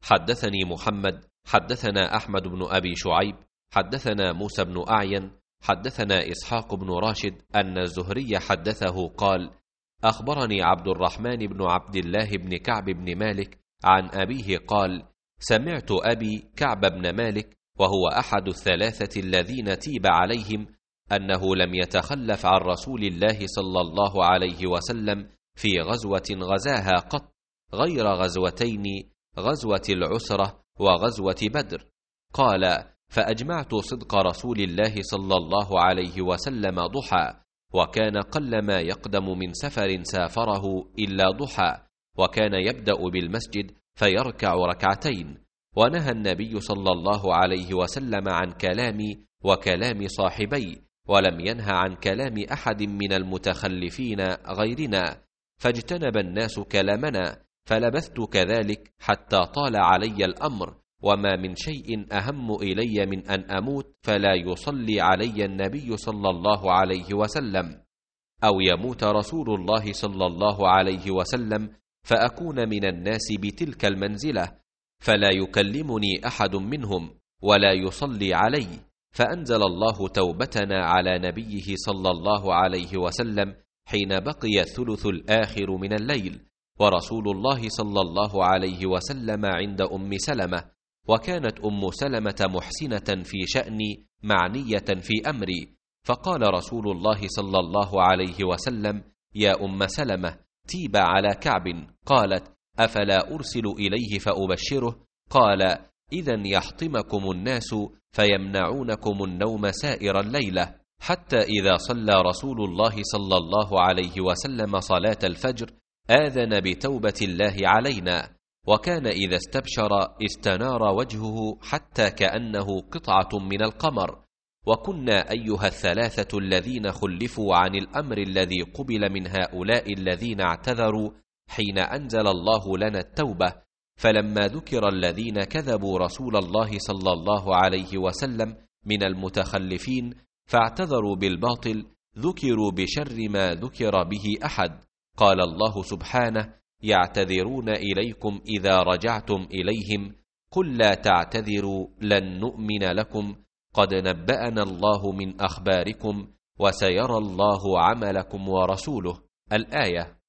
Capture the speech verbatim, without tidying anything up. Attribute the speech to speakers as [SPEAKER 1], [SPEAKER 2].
[SPEAKER 1] حدثني محمد حدثنا أحمد بن أبي شعيب حدثنا موسى بن أعين حدثنا إسحاق بن راشد أن الزهري حدثه قال: أخبرني عبد الرحمن بن عبد الله بن كعب بن مالك عن أبيه قال: سمعت أبي كعب بن مالك وهو أحد الثلاثة الذين تيب عليهم أنه لم يتخلف عن رسول الله صلى الله عليه وسلم في غزوة غزاها قط غير غزوتين، غزوة العسرة وغزوة بدر. قال: فأجمعت صدق رسول الله صلى الله عليه وسلم ضحى، وكان قلما يقدم من سفر سافره إلا ضحى، وكان يبدأ بالمسجد فيركع ركعتين. ونهى النبي صلى الله عليه وسلم عن كلامي وكلام صاحبي، ولم ينه عن كلام أحد من المتخلفين غيرنا، فاجتنب الناس كلامنا، فلبثت كذلك حتى طال علي الأمر، وما من شيء أهم إلي من أن أموت فلا يصلي علي النبي صلى الله عليه وسلم، أو يموت رسول الله صلى الله عليه وسلم فأكون من الناس بتلك المنزلة، فلا يكلمني أحد منهم ولا يصلي علي. فأنزل الله توبتنا على نبيه صلى الله عليه وسلم حين بقي الثلث الآخر من الليل، ورسول الله صلى الله عليه وسلم عند أم سلمة، وكانت أم سلمة محسنة في شأني معنية في أمري، فقال رسول الله صلى الله عليه وسلم: يا أم سلمة، تيب على كعب. قالت: أفلا أرسل إليه فأبشره؟ قال: إذن يحطمكم الناس فيمنعونكم النوم سائر الليلة، حتى إذا صلى رسول الله صلى الله عليه وسلم صلاة الفجر آذن بتوبة الله علينا، وكان إذا استبشر استنار وجهه حتى كأنه قطعة من القمر. وكنا أيها الثلاثة الذين خلفوا عن الأمر الذي قبل من هؤلاء الذين اعتذروا حين أنزل الله لنا التوبة، فلما ذكر الذين كذبوا رسول الله صلى الله عليه وسلم من المتخلفين فاعتذروا بالباطل، ذكروا بشر ما ذكر به أحد. قال الله سبحانه: يعتذرون إليكم إذا رجعتم إليهم، قل لا تعتذروا لن نؤمن لكم قد نبأنا الله من أخباركم وسيرى الله عملكم ورسوله. الآية.